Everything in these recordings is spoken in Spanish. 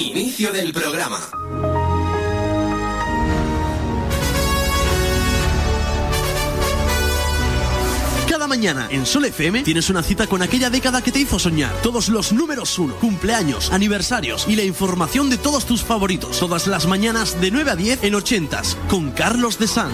Inicio del programa. Cada mañana en Sol FM tienes una cita con aquella década que te hizo soñar. Todos los números 1, cumpleaños, aniversarios y la información de todos tus favoritos. Todas las mañanas de 9 a 10 en 80s con Carlos de San.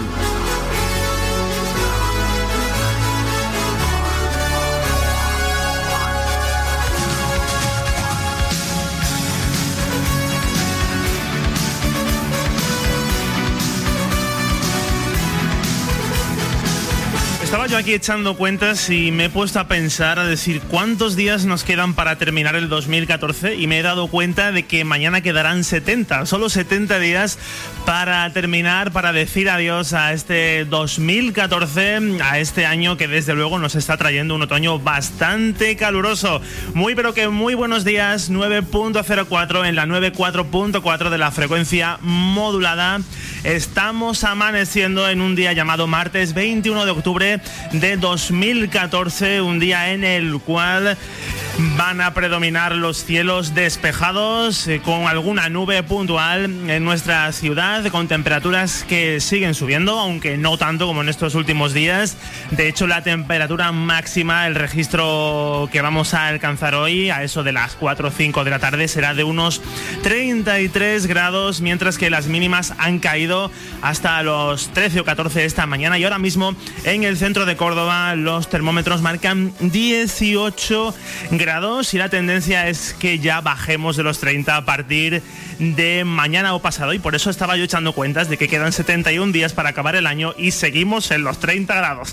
Estaba yo aquí echando cuentas y me he puesto a pensar, a decir cuántos días nos quedan para terminar el 2014 y me he dado cuenta de que mañana quedarán 70, solo 70 días para terminar, para decir adiós a este 2014, a este año que desde luego nos está trayendo un otoño bastante caluroso. Muy pero que muy buenos días, 9.04 en la 94.4 de la frecuencia modulada. Estamos amaneciendo en un día llamado martes 21 de octubre de 2014, un día en el cual van a predominar los cielos despejados con alguna nube puntual en nuestra ciudad, con temperaturas que siguen subiendo, aunque no tanto como en estos últimos días. De hecho, la temperatura máxima, el registro que vamos a alcanzar hoy, a eso de las 4 o 5 de la tarde, será de unos 33 grados, mientras que las mínimas han caído hasta los 13 o 14 esta mañana. Y ahora mismo en el centro de Córdoba los termómetros marcan 18 grados y la tendencia es que ya bajemos de los 30 a partir de mañana o pasado, y por eso estaba yo echando cuentas de que quedan 71 días para acabar el año y seguimos en los 30 grados.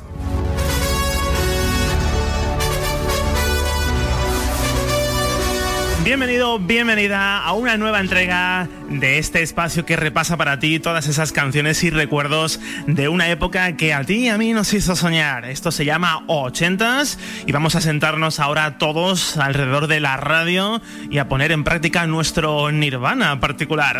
Bienvenido, bienvenida a una nueva entrega de este espacio que repasa para ti todas esas canciones y recuerdos de una época que a ti y a mí nos hizo soñar. Esto se llama 80s y vamos a sentarnos ahora todos alrededor de la radio y a poner en práctica nuestro Nirvana particular.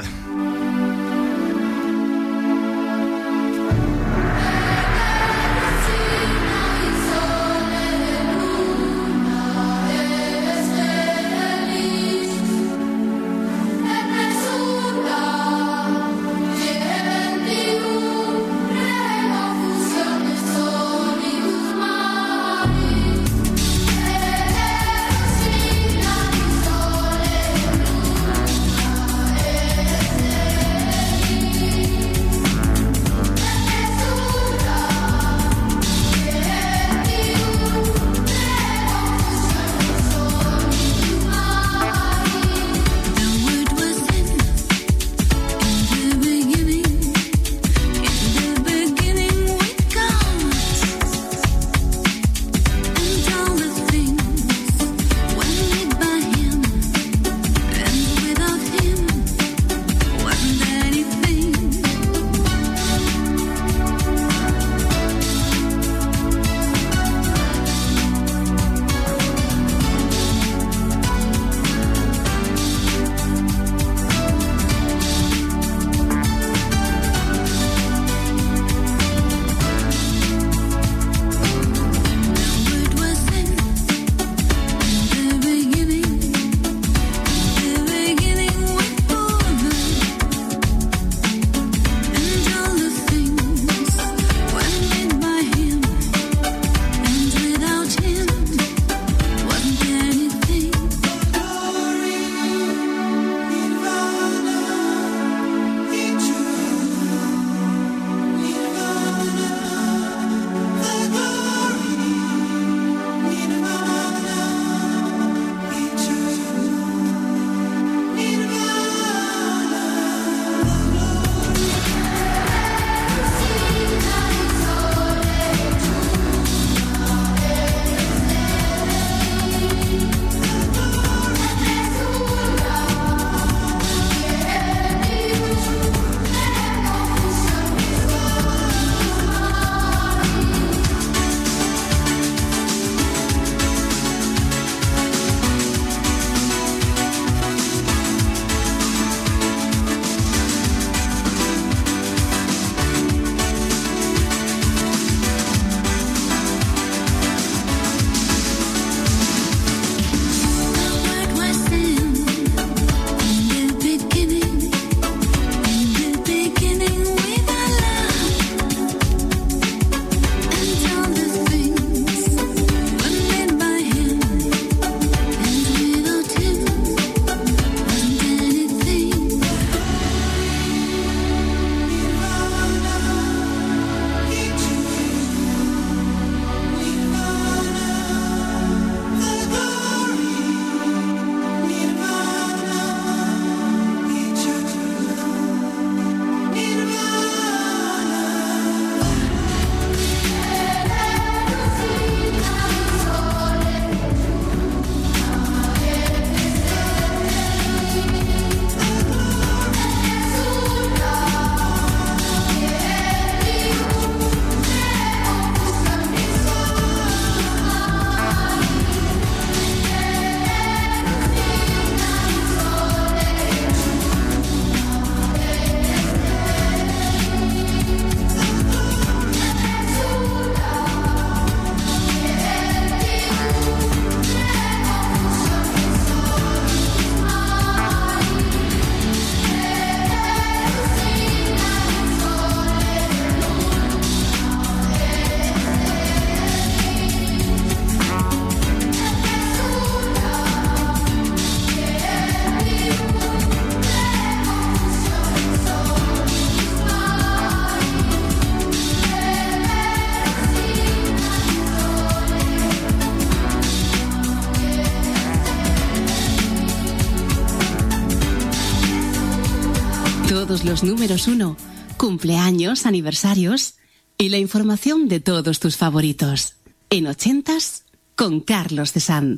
todos los números 1, cumpleaños, aniversarios y la información de todos tus favoritos. En 80s con Carlos de Sand.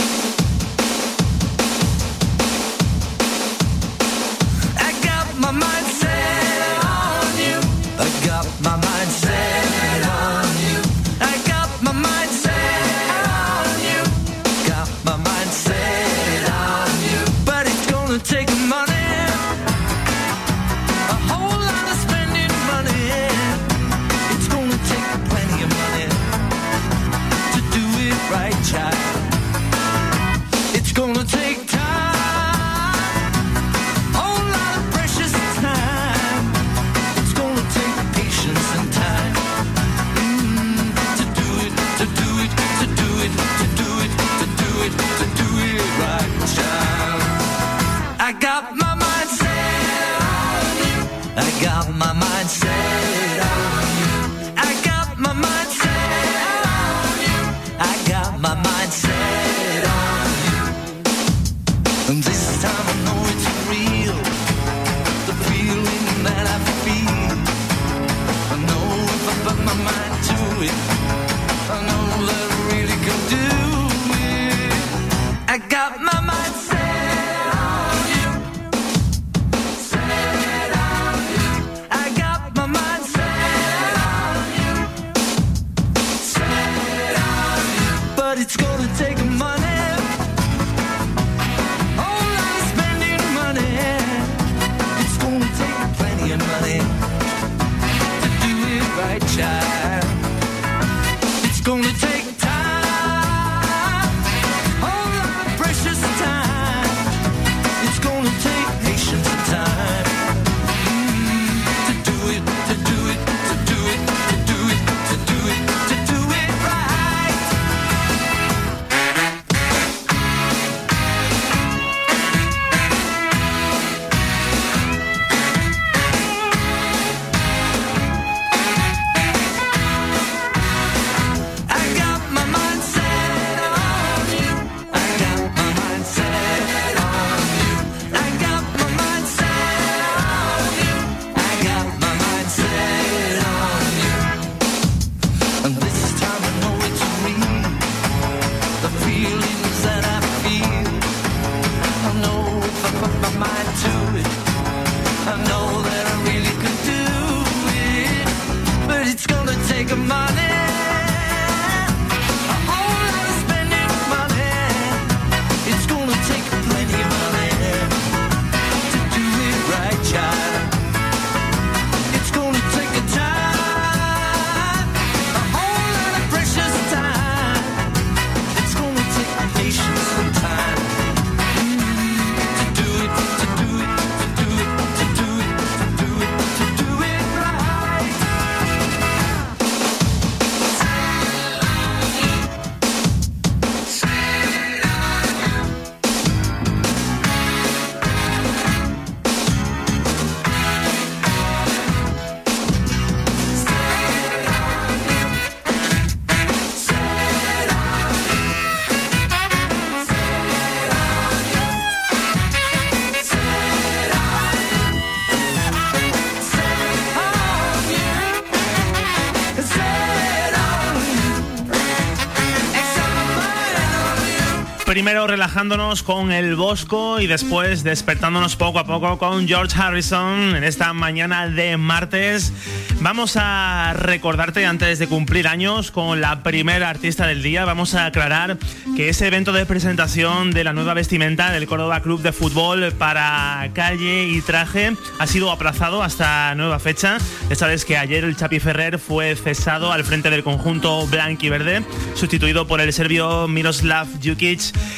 Primero relajándonos con el Bosco y después despertándonos poco a poco con George Harrison en esta mañana de martes. Vamos a recordarte antes de cumplir años con la primera artista del día. Vamos a aclarar que ese evento de presentación de la nueva vestimenta del Córdoba Club de Fútbol para Calle y Traje ha sido aplazado hasta nueva fecha. Ya sabes que ayer el Chapi Ferrer fue cesado al frente del conjunto blanquiverde, sustituido por el serbio Miroslav Jukic,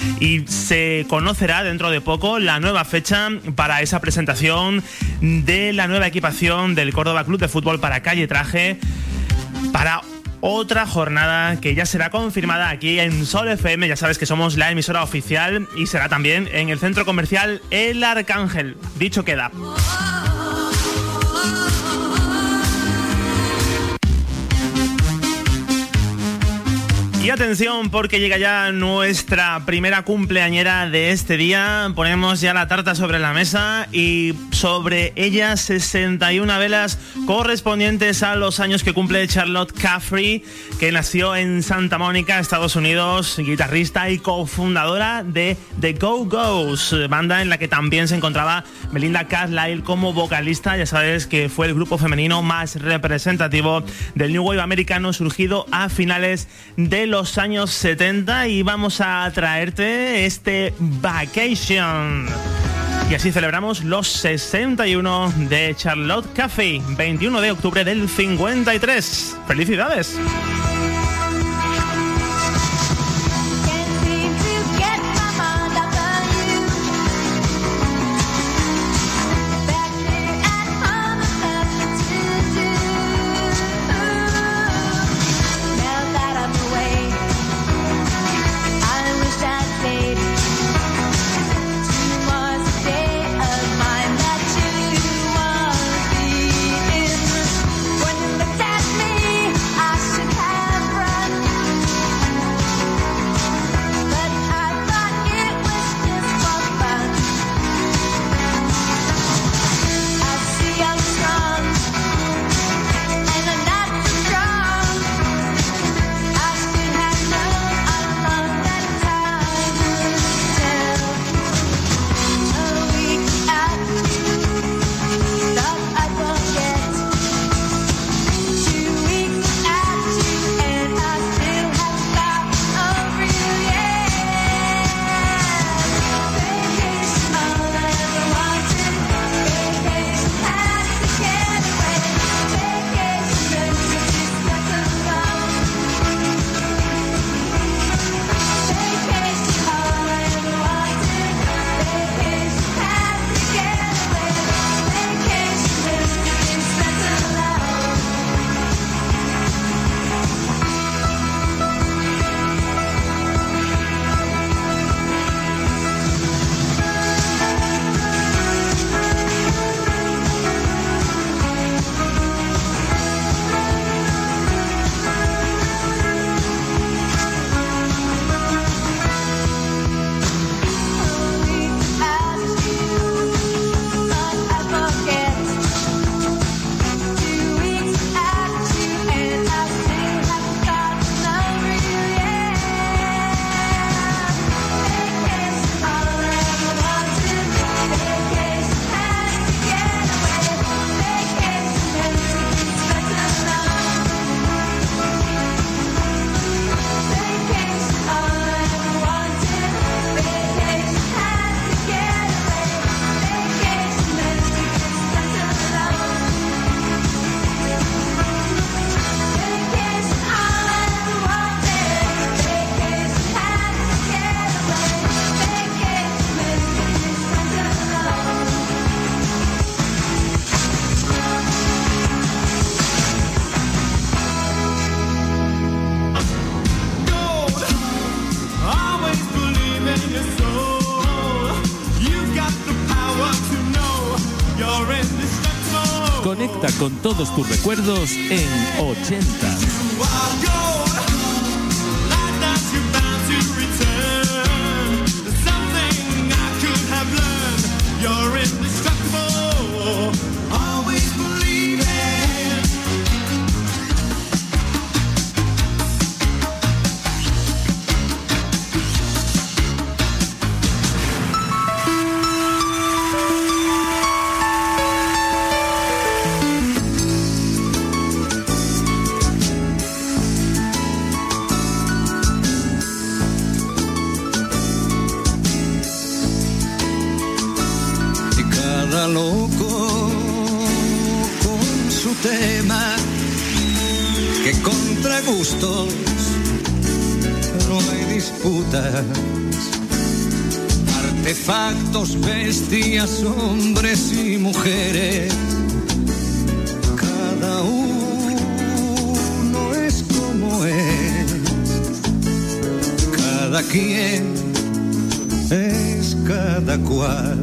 y se conocerá dentro de poco la nueva fecha para esa presentación de la nueva equipación del Córdoba Club de Fútbol para Calle y Traje, para otra jornada que ya será confirmada aquí en Sol FM. Ya sabes que somos la emisora oficial, y será también en el centro comercial El Arcángel. Dicho queda. Y atención, porque llega ya nuestra primera cumpleañera de este día. Ponemos ya la tarta sobre la mesa y sobre ella 61 velas correspondientes a los años que cumple Charlotte Caffrey, que nació en Santa Mónica, Estados Unidos, guitarrista y cofundadora de The Go-Go's, banda en la que también se encontraba Melinda Carlisle como vocalista. Ya sabes que fue el grupo femenino más representativo del New Wave americano, surgido a finales de los años 70, y vamos a traerte este Vacation. Y así celebramos los 61 de Charlotte Caffrey, 21 de octubre del 53. ¡Felicidades! Conecta con todos tus recuerdos en 80. Loco con su tema, que contra gustos no hay disputas, artefactos, bestias, hombres y mujeres, cada uno es como es, cada quien es cada cual.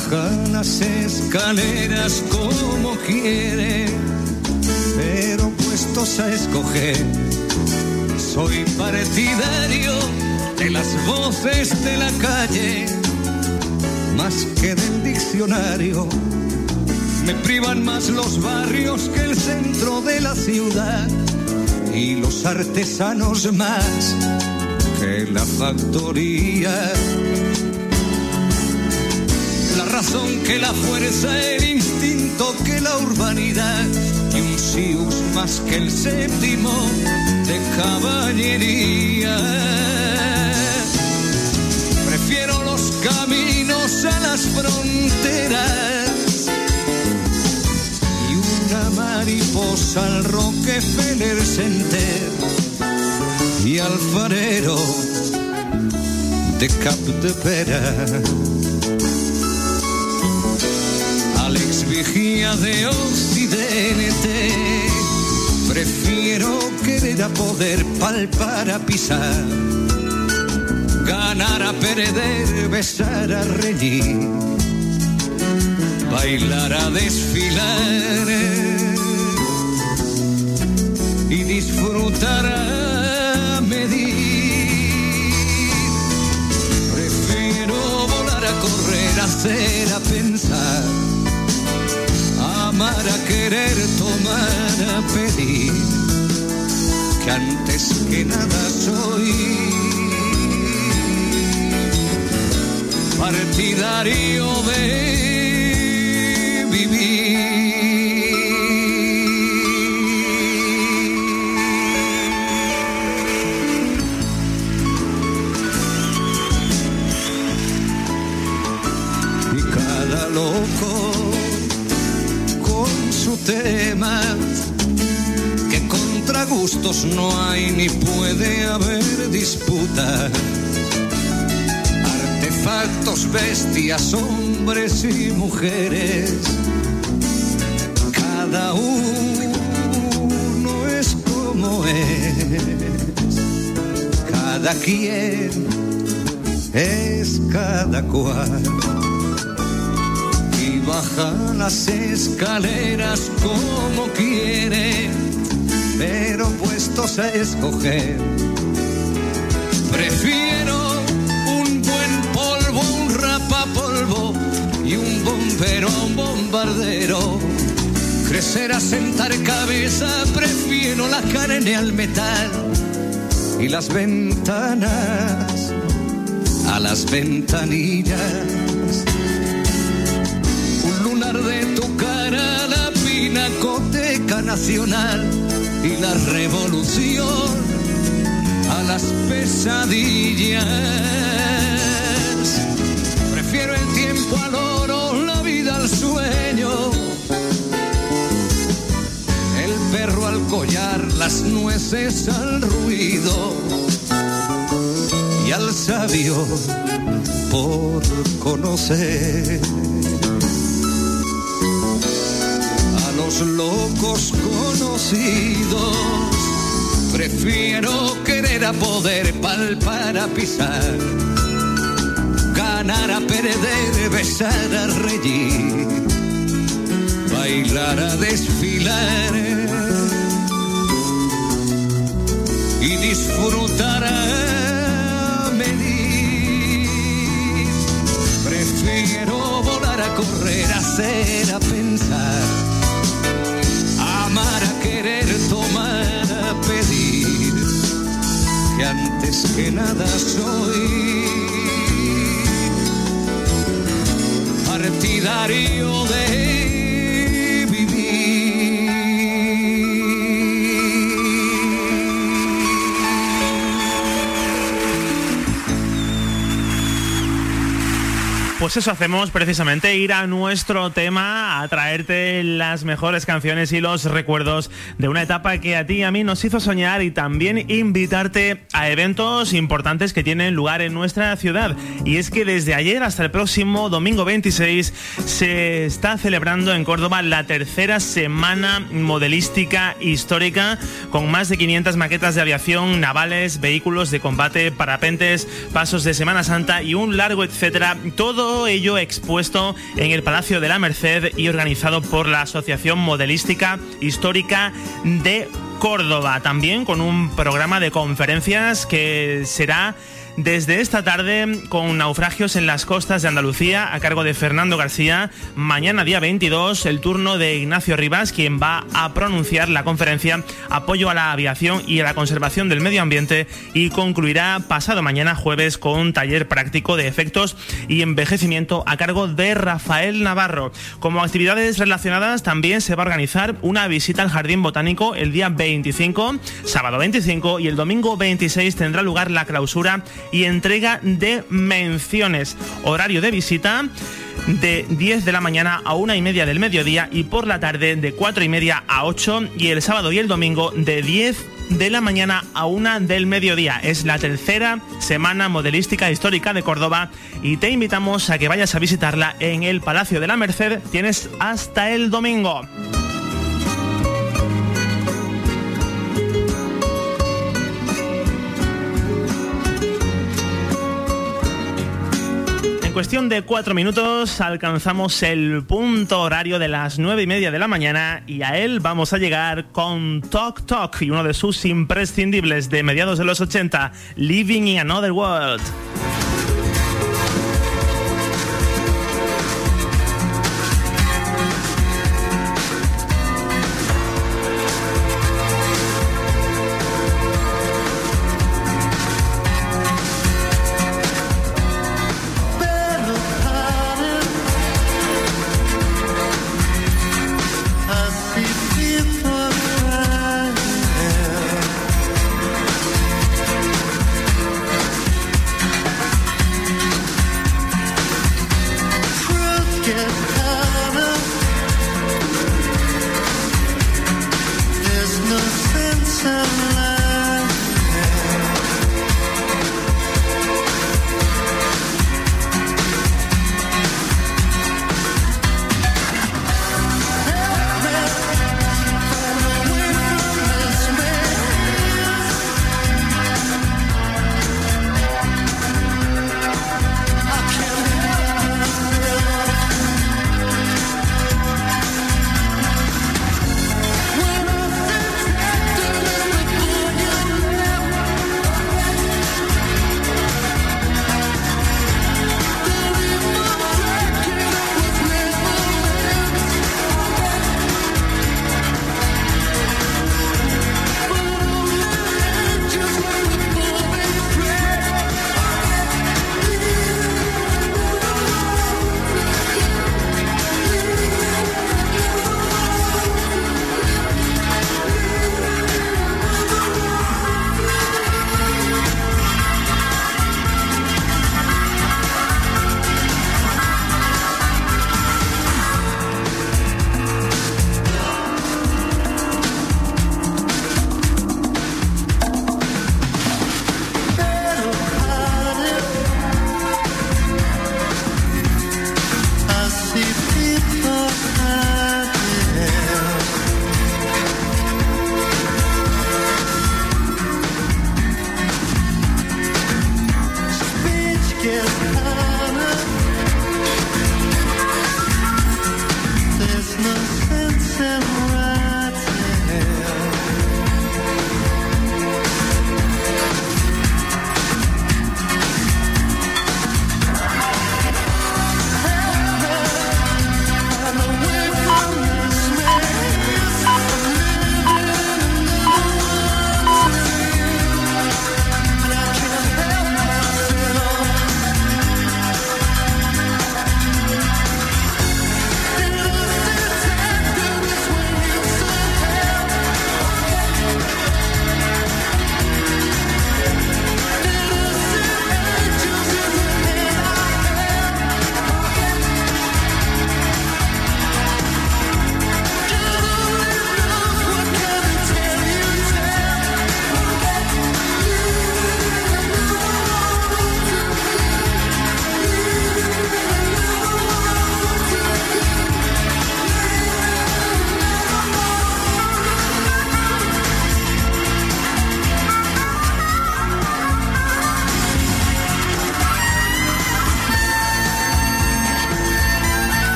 Baja las escaleras como quiere, pero puestos a escoger, soy partidario de las voces de la calle, más que del diccionario. Me privan más los barrios que el centro de la ciudad, y los artesanos más que la factoría. La razón que la fuerza, el instinto que la urbanidad, y un sius más que el séptimo de caballería. Prefiero los caminos a las fronteras y una mariposa al Rockefeller Center y alfarero de Cap de Pera. Alex Vigía de Occidente, prefiero querer a poder, palpar a pisar, ganar a perder, besar a reñir, bailar a desfilar y disfrutar a medir. Prefiero volar a correr, hacer a pensar, amar a querer, tomar a pedir, que antes que nada soy partidario de vivir. Y cada loco con su tema, que contra gustos no hay ni puede haber disputa. Artefactos, bestias, hombres y mujeres, cada uno es como es, cada quien es cada cual, y baja las escaleras como quiere, pero puestos a escoger, prefiero polvo y un bombero a un bombardero. Crecer a sentar cabeza, prefiero la carne al metal y las ventanas a las ventanillas. Un lunar de tu cara, la Pinacoteca Nacional y la revolución a las pesadillas. Prefiero el tiempo al oro, la vida al sueño, el perro al collar, las nueces al ruido y al sabio por conocer. A los locos conocidos prefiero querer a poder, palpar a pisar, ganar a perder, besar a reír, bailar a desfilar y disfrutar a medir. Prefiero volar a correr, hacer a pensar, amar a querer, tomar a pedir, que antes que nada soy partidario de vivir. Pues eso hacemos precisamente, ir a nuestro tema, a traerte las mejores canciones y los recuerdos de una etapa que a ti y a mí nos hizo soñar, y también invitarte a eventos importantes que tienen lugar en nuestra ciudad. Y es que desde ayer hasta el próximo domingo 26 se está celebrando en Córdoba la tercera semana modelística histórica, con más de 500 maquetas de aviación, navales, vehículos de combate, parapentes, pasos de Semana Santa y un largo etcétera. Todo todo ello expuesto en el Palacio de la Merced y organizado por la Asociación Modelística Histórica de Córdoba, también con un programa de conferencias que será desde esta tarde con naufragios en las costas de Andalucía a cargo de Fernando García. Mañana día 22 el turno de Ignacio Rivas, quien va a pronunciar la conferencia Apoyo a la aviación y a la conservación del medio ambiente, y concluirá pasado mañana jueves con taller práctico de efectos y envejecimiento a cargo de Rafael Navarro. Como actividades relacionadas también se va a organizar una visita al Jardín Botánico el día 25, sábado 25, y el domingo 26 tendrá lugar la clausura y entrega de menciones. Horario de visita de 10 de la mañana a 1:30 del mediodía, y por la tarde de 4:30 a 8, y el sábado y el domingo de 10 de la mañana a 1 del mediodía. Es la tercera Semana Modelística Histórica de Córdoba y te invitamos a que vayas a visitarla en el Palacio de la Merced. Tienes hasta el domingo. En cuestión de 4 minutos alcanzamos el punto horario de las 9:30 de la mañana, y a él vamos a llegar con Talk Talk y uno de sus imprescindibles de mediados de los 80, Living in Another World.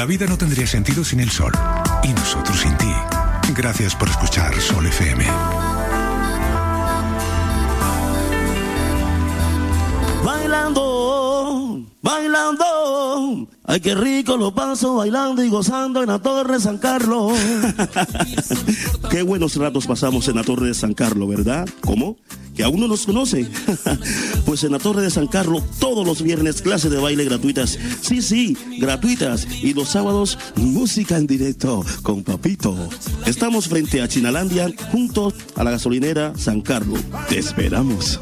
La vida no tendría sentido sin el sol. Y nosotros sin ti. Gracias por escuchar Sol FM. Bailando, bailando, ay qué rico lo paso bailando y gozando en la Torre de San Carlos. Qué buenos ratos pasamos en la Torre de San Carlos, ¿verdad? ¿Cómo? ¿Que aún no nos conoce? Pues en la Torre de San Carlos todos los viernes clases de baile gratuitas. Sí, gratuitas. Y los sábados música en directo con Papito. Estamos frente a Chinalandia, junto a la gasolinera San Carlos. Te esperamos.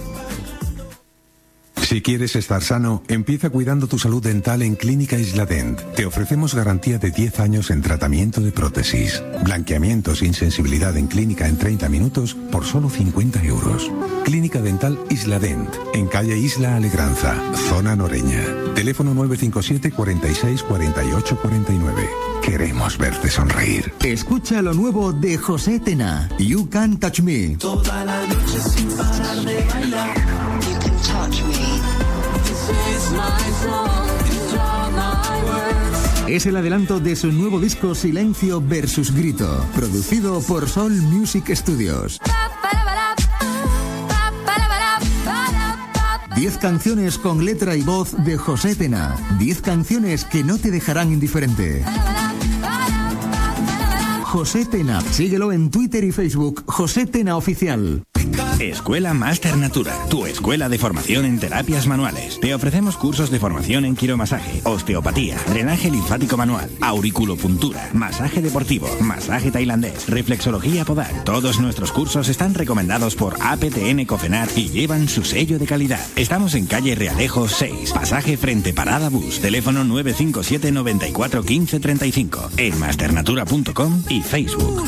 Si quieres estar sano, empieza cuidando tu salud dental en Clínica Isladent. Te ofrecemos garantía de 10 años en tratamiento de prótesis. Blanqueamiento sin sensibilidad en clínica en 30 minutos por solo 50 euros. Clínica Dental Isladent, en calle Isla Alegranza, zona Noreña. Teléfono 957 46 48 49. Queremos verte sonreír. Escucha lo nuevo de José Tena, You Can Touch Me. Toda la noche sin parar de bailar. You can touch me. This is my song. These are my words. Es el adelanto de su nuevo disco Silencio versus Grito, producido por Soul Music Studios. 10 canciones con letra y voz de José Tena. 10 canciones que no te dejarán indiferente. José Tena. Síguelo en Twitter y Facebook. José Tena Oficial. Escuela Máster Natura, tu escuela de formación en terapias manuales. Te ofrecemos cursos de formación en quiromasaje, osteopatía, drenaje linfático manual, auriculopuntura, masaje deportivo, masaje tailandés, reflexología podal. Todos nuestros cursos están recomendados por APTN Cofenat y llevan su sello de calidad. Estamos en calle Realejo 6, pasaje frente Parada Bus, teléfono 957 94 15 35, en masternatura.com y Facebook.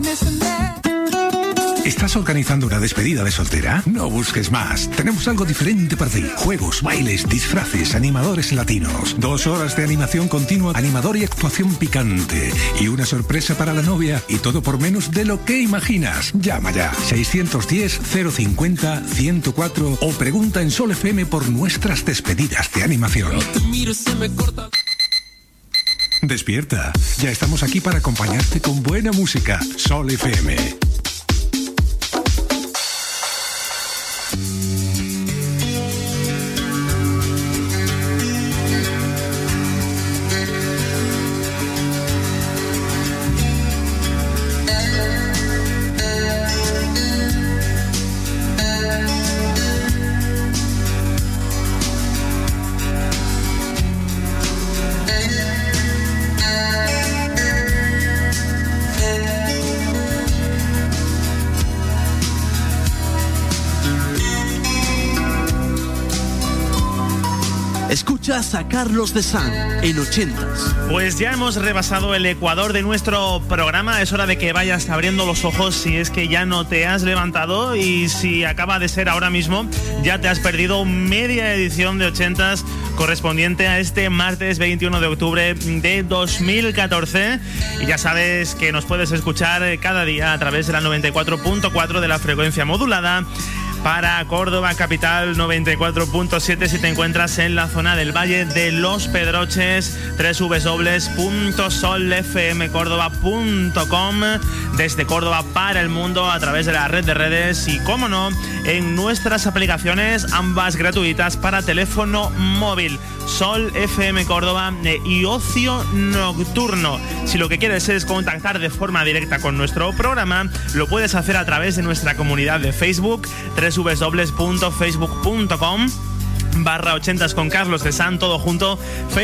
¿Estás organizando una despedida de soltera? No busques más. Tenemos algo diferente para ti. Juegos, bailes, disfraces, animadores latinos. 2 horas de animación continua, animador y actuación picante. Y una sorpresa para la novia. Y todo por menos de lo que imaginas. Llama ya. 610-050-104 o pregunta en Sol FM por nuestras despedidas de animación. Despierta. Ya estamos aquí para acompañarte con buena música. Sol FM. Escuchas a Carlos de San en 80s. Pues ya hemos rebasado el ecuador de nuestro programa. Es hora de que vayas abriendo los ojos si es que ya no te has levantado, y si acaba de ser ahora mismo, ya te has perdido media edición de 80s correspondiente a este martes 21 de octubre de 2014. Y ya sabes que nos puedes escuchar cada día a través de la 94.4 de la frecuencia modulada. Para Córdoba capital 94.7 si te encuentras en la zona del Valle de los Pedroches, www.solfmcordoba.com, desde Córdoba para el mundo a través de la red de redes y, cómo no, en nuestras aplicaciones, ambas gratuitas para teléfono móvil, Sol FM Córdoba y Ocio Nocturno. Si lo que quieres es contactar de forma directa con nuestro programa, lo puedes hacer a través de nuestra comunidad de Facebook, www.facebook.com/80s con Carlos de San, todo junto,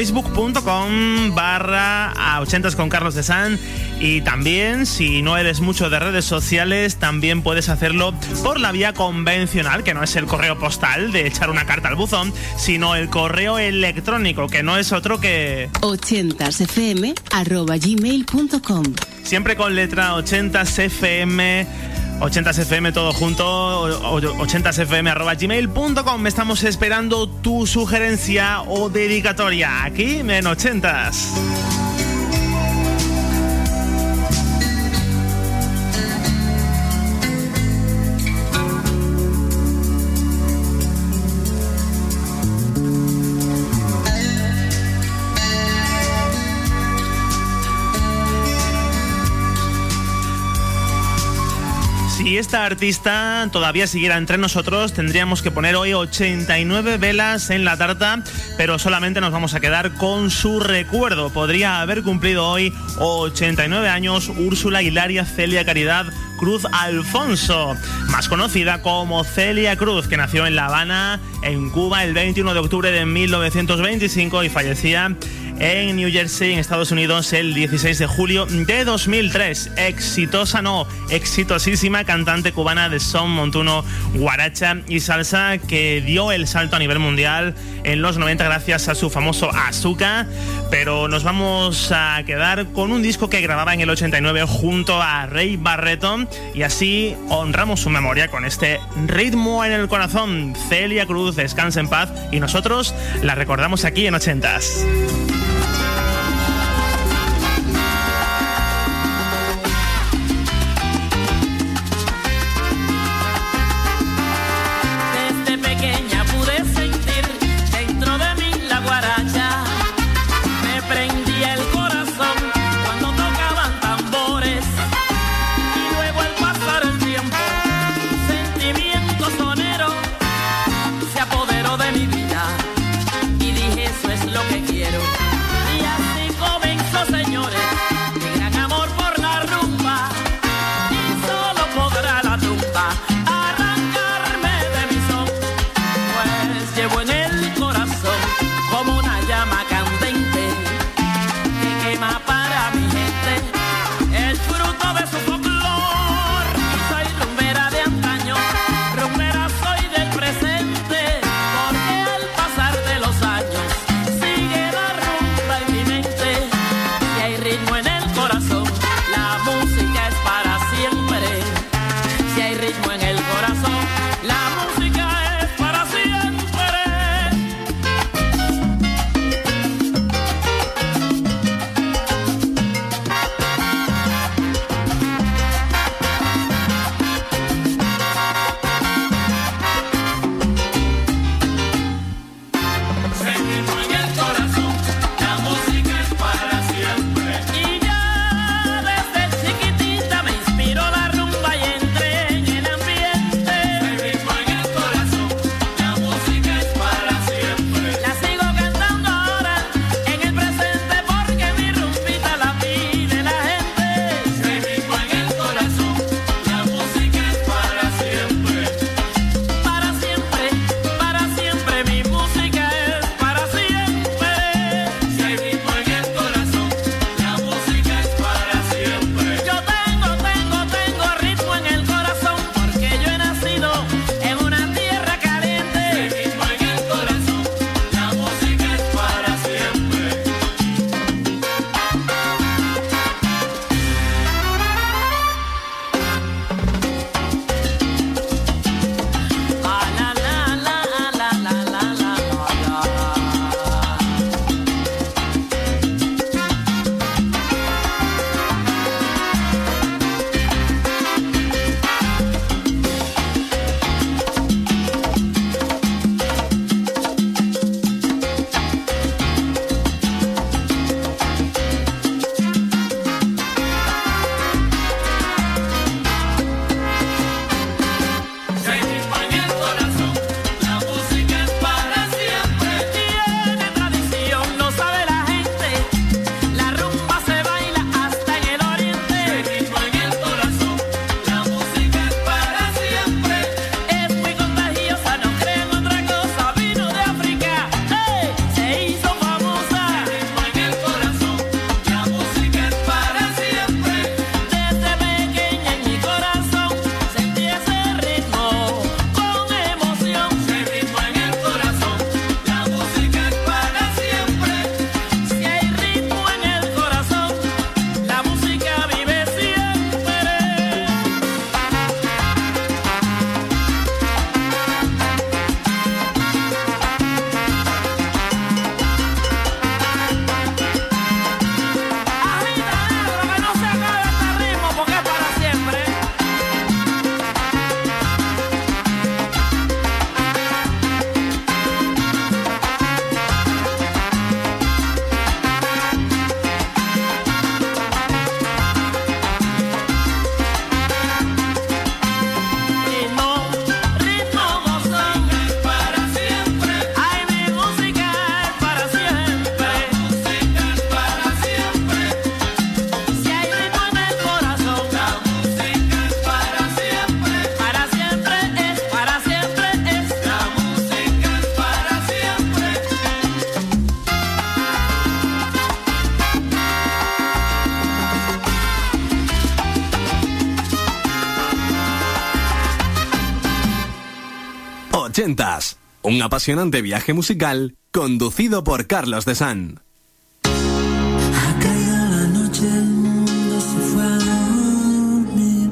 facebook.com/80s con Carlos de San. Y también, si no eres mucho de redes sociales, también puedes hacerlo por la vía convencional, que no es el correo postal de echar una carta al buzón, sino el correo electrónico, que no es otro que 80sfm@gmail.com. Siempre con letra 80sfm, 80sfm todo junto, 80sfm@gmail.com. Estamos esperando tu sugerencia o dedicatoria aquí en 80s. Si esta artista todavía siguiera entre nosotros, tendríamos que poner hoy 89 velas en la tarta, pero solamente nos vamos a quedar con su recuerdo. Podría haber cumplido hoy 89 años Úrsula Hilaria Celia Caridad Cruz Alfonso, más conocida como Celia Cruz, que nació en La Habana, en Cuba, el 21 de octubre de 1925 y fallecía en New Jersey, en Estados Unidos, el 16 de julio de 2003. Exitosísima cantante cubana de son, montuno, guaracha y salsa, que dio el salto a nivel mundial en los 90 gracias a su famoso Azúcar. Pero nos vamos a quedar con un disco que grababa en el 89 junto a Ray Barretto, y así honramos su memoria con este Ritmo en el Corazón. Celia Cruz, descansa en paz, y nosotros la recordamos aquí en 80s. Se apoderó de mi vida y dije, eso es lo que quiero. 80s. Un apasionante viaje musical conducido por Carlos de San. Ha caído la noche, el mundo se fue a dormir.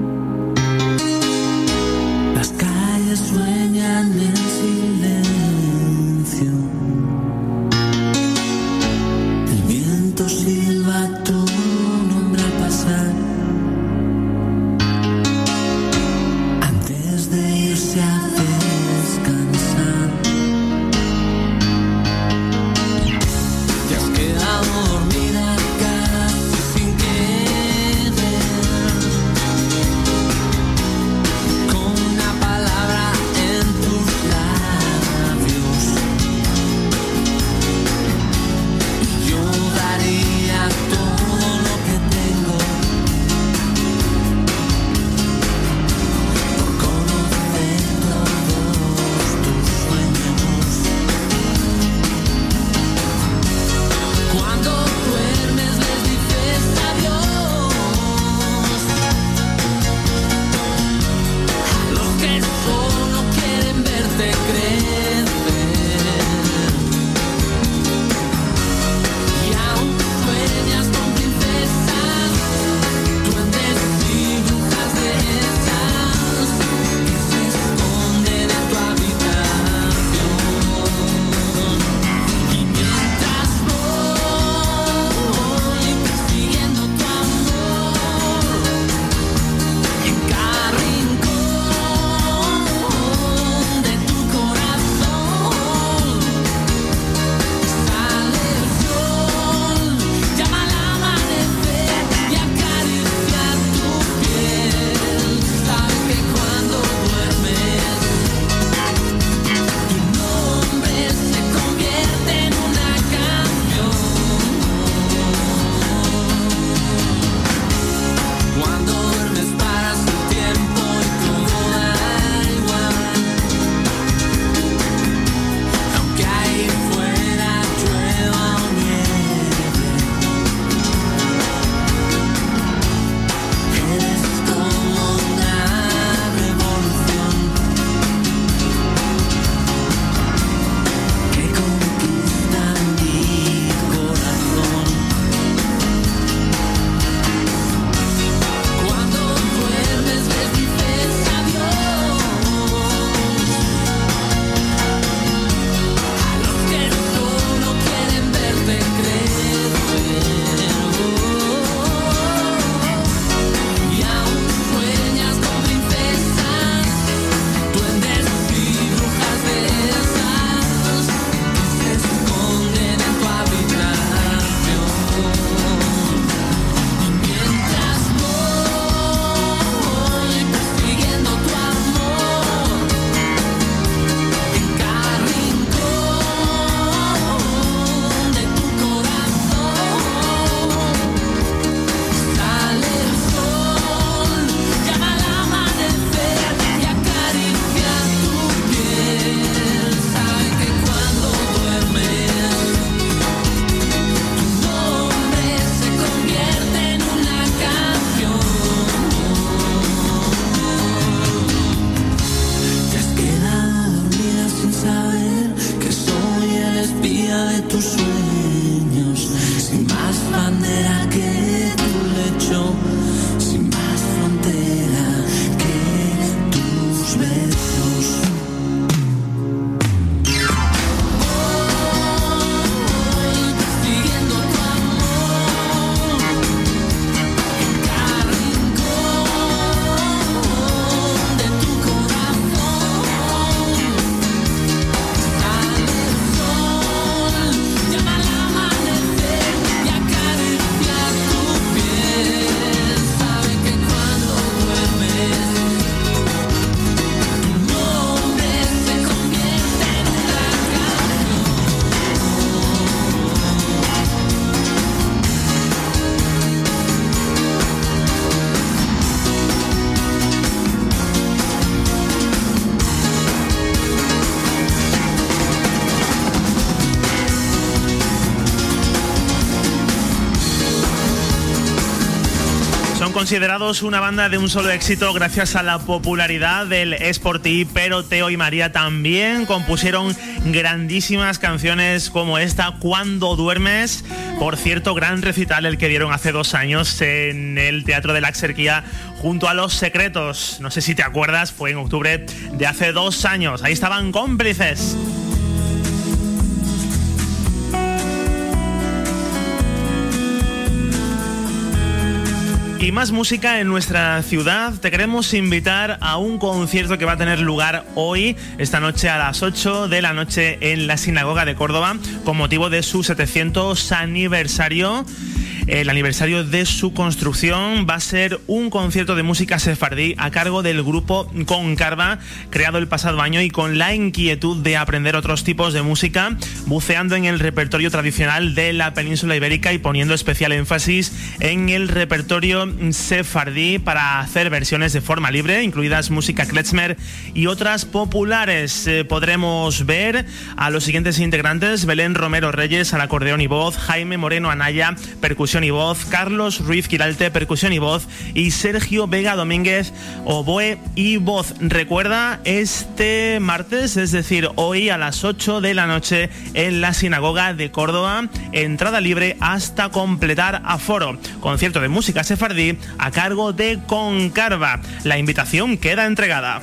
Las calles sueñan en silencio. El viento silba tu nombre al pasar. Antes de irse a descansar. Te has quedado dormida casi sin querer, con una palabra en tus labios. Y yo daría todo lo que tengo por conocer todos tus sueños. Cuando duermes les dices adiós a los que solo quieren verte crecer. Y aún sueñas con princesas, duendes y brujas de esas que se esconden en tu habitación. Y mientras voy persiguiendo tu amor, en cada rincón de tu corazón sale el sol, llama al amanecer y acaricia tu piel. Sabes que cuando duermes tu nombre se convierte en una canción. Cuando duermes paras el tiempo y todo da igual. Aunque ahí fuera llueva o nieve, eres como una revolución que conquista mi corazón. Cuando duermes les dices adiós a los que solo quieren verte crecer. Y aún sueñas con princesas, duendes y brujas de esas que se esconden en tu habitación. Y mientras voy persiguiendo tu amor, en cada rincón de tu corazón sale el sol, llama al amanecer y acaricia tu piel. Sabe que cuando duermes tu nombre se convierte en una canción. Te has quedado dormida sin saber que soy el espía de tus sueños, sin más bandera que tu lecho, sin más frontera que tus besos. Voy persiguiendo tu amor, en cada rincón de tu corazón sale el sol, llama al amanecer y acaricia tu Considerados una banda de un solo éxito gracias a la popularidad del Es por ti, pero Teo y María también compusieron grandísimas canciones como esta, Cuando duermes. Por cierto, gran recital el que dieron hace 2 años en el Teatro de la Exerquía junto a Los Secretos. No sé si te acuerdas, fue en octubre de hace 2 años. Ahí estaban Cómplices. Y más música en nuestra ciudad. Te queremos invitar a un concierto que va a tener lugar hoy, esta noche a las 8 de la noche en la Sinagoga de Córdoba, con motivo de su 700 aniversario. El aniversario de su construcción. Va a ser un concierto de música sefardí a cargo del grupo Concarva, creado el pasado año y con la inquietud de aprender otros tipos de música, buceando en el repertorio tradicional de la península ibérica y poniendo especial énfasis en el repertorio sefardí para hacer versiones de forma libre, incluidas música klezmer y otras populares. Podremos ver a los siguientes integrantes: Belén Romero Reyes al acordeón y voz, Jaime Moreno Anaya, percusión y voz, Carlos Ruiz Quiralte, percusión y voz, y Sergio Vega Domínguez, oboe y voz. Recuerda, este martes, es decir, hoy a las 8 de la noche en la Sinagoga de Córdoba, entrada libre hasta completar aforo. Concierto de música sefardí a cargo de Concarva. La invitación queda entregada.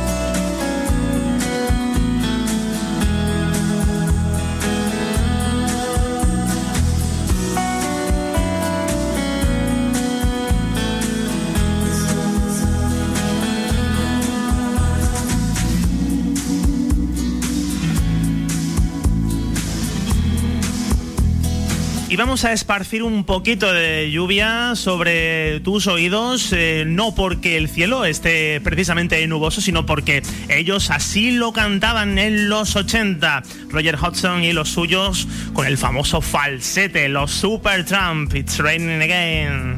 Y vamos a esparcir un poquito de lluvia sobre tus oídos, no porque el cielo esté precisamente nuboso, sino porque ellos así lo cantaban en los 80. Roger Hodgson y los suyos con el famoso falsete, los Supertramp, It's Raining Again.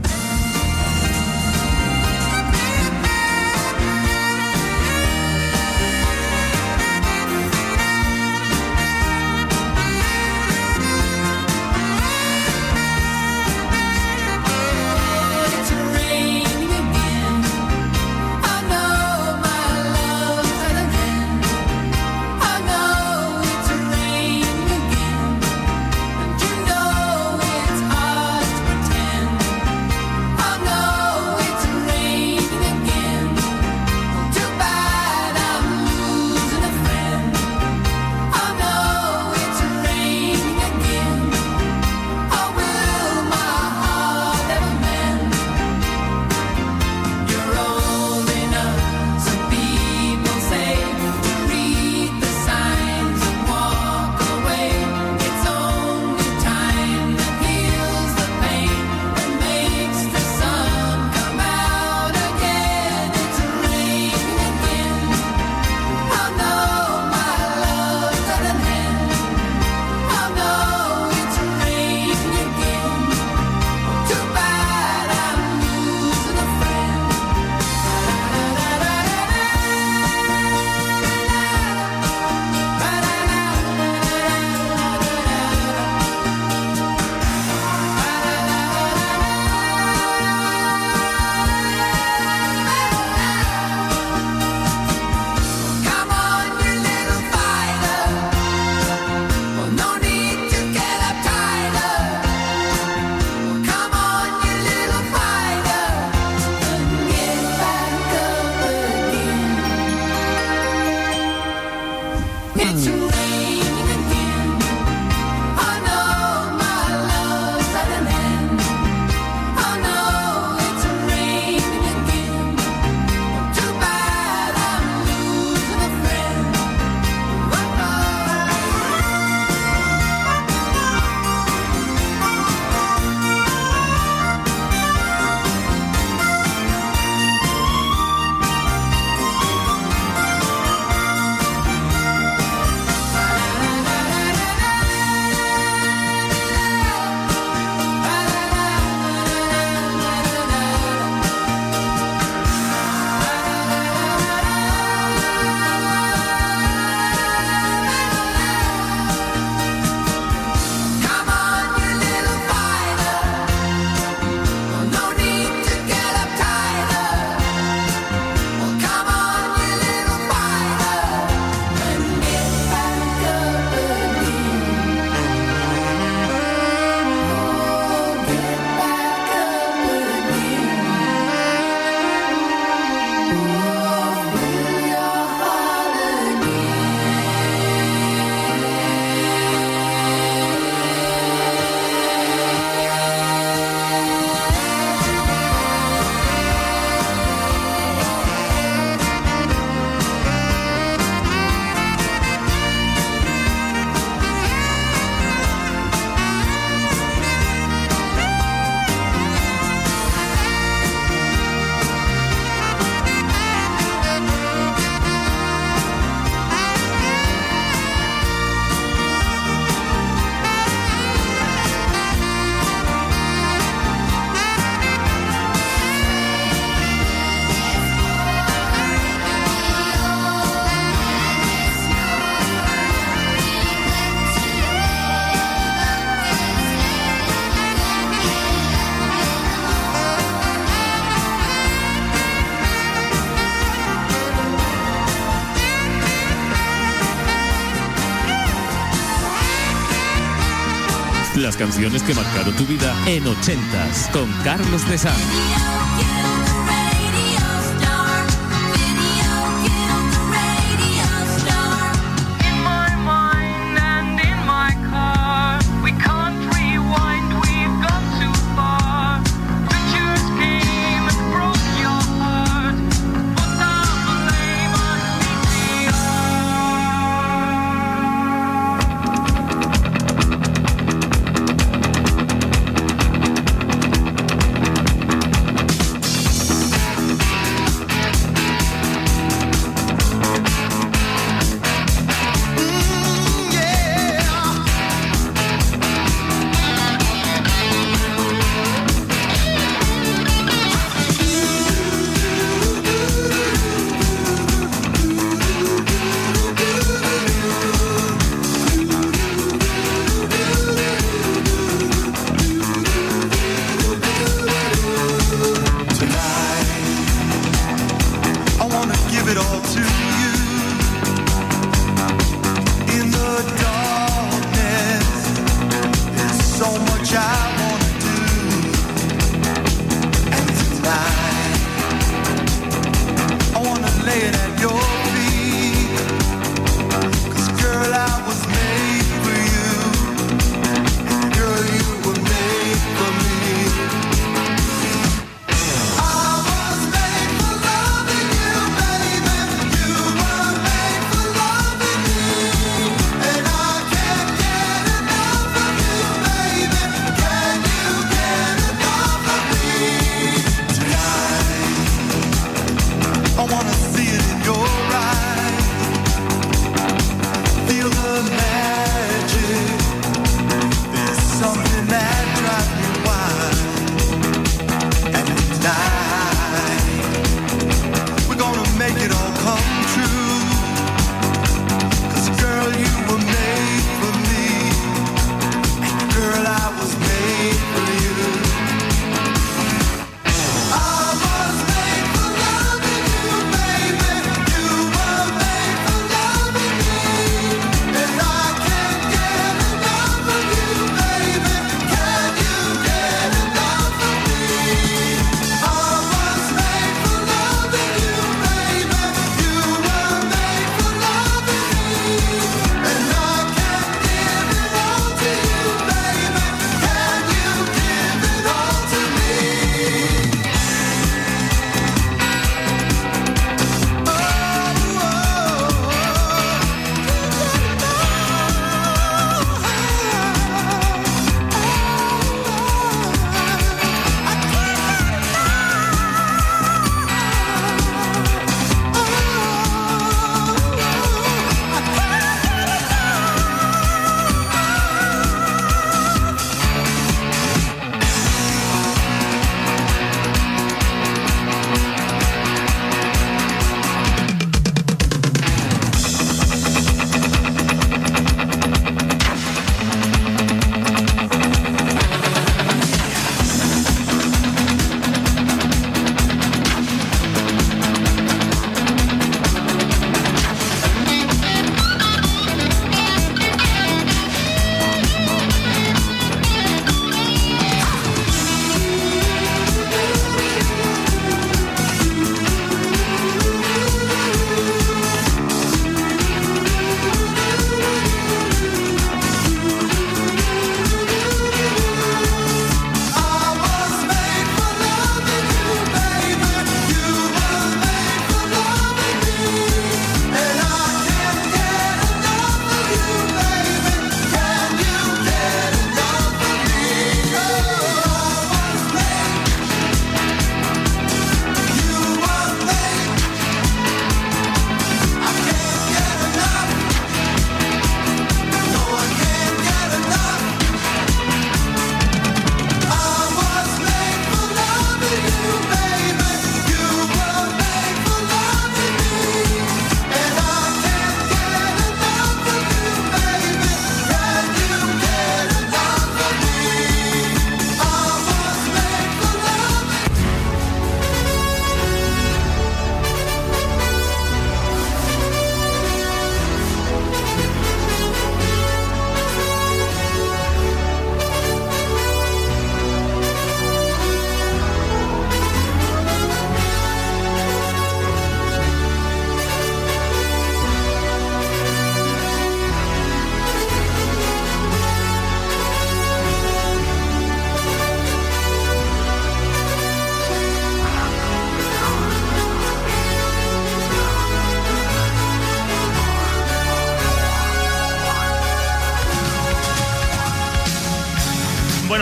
las canciones que marcaron tu vida en 80s con Carlos de San.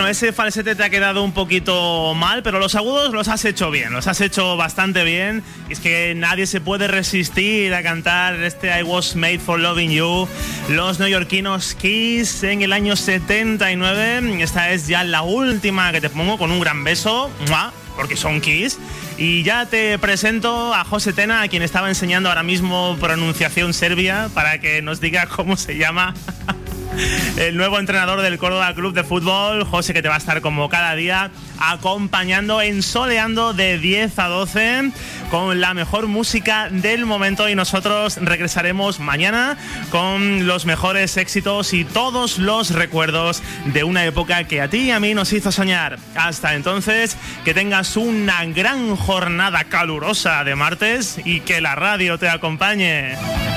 Bueno, ese falsete te ha quedado un poquito mal, pero los agudos los has hecho bien, los has hecho bastante bien. Y es que nadie se puede resistir a cantar este I Was Made for Loving You. Los neoyorquinos Kiss en el año 79. Esta es ya la última que te pongo con un gran beso, porque son Kiss. Y ya te presento a José Tena, a quien estaba enseñando ahora mismo pronunciación serbia, para que nos diga cómo se llama el nuevo entrenador del Córdoba Club de Fútbol. José, que te va a estar como cada día acompañando, ensoleando de 10 a 12 con la mejor música del momento, y nosotros regresaremos mañana con los mejores éxitos y todos los recuerdos de una época que a ti y a mí nos hizo soñar. Hasta entonces, que tengas una gran jornada calurosa de martes y que la radio te acompañe.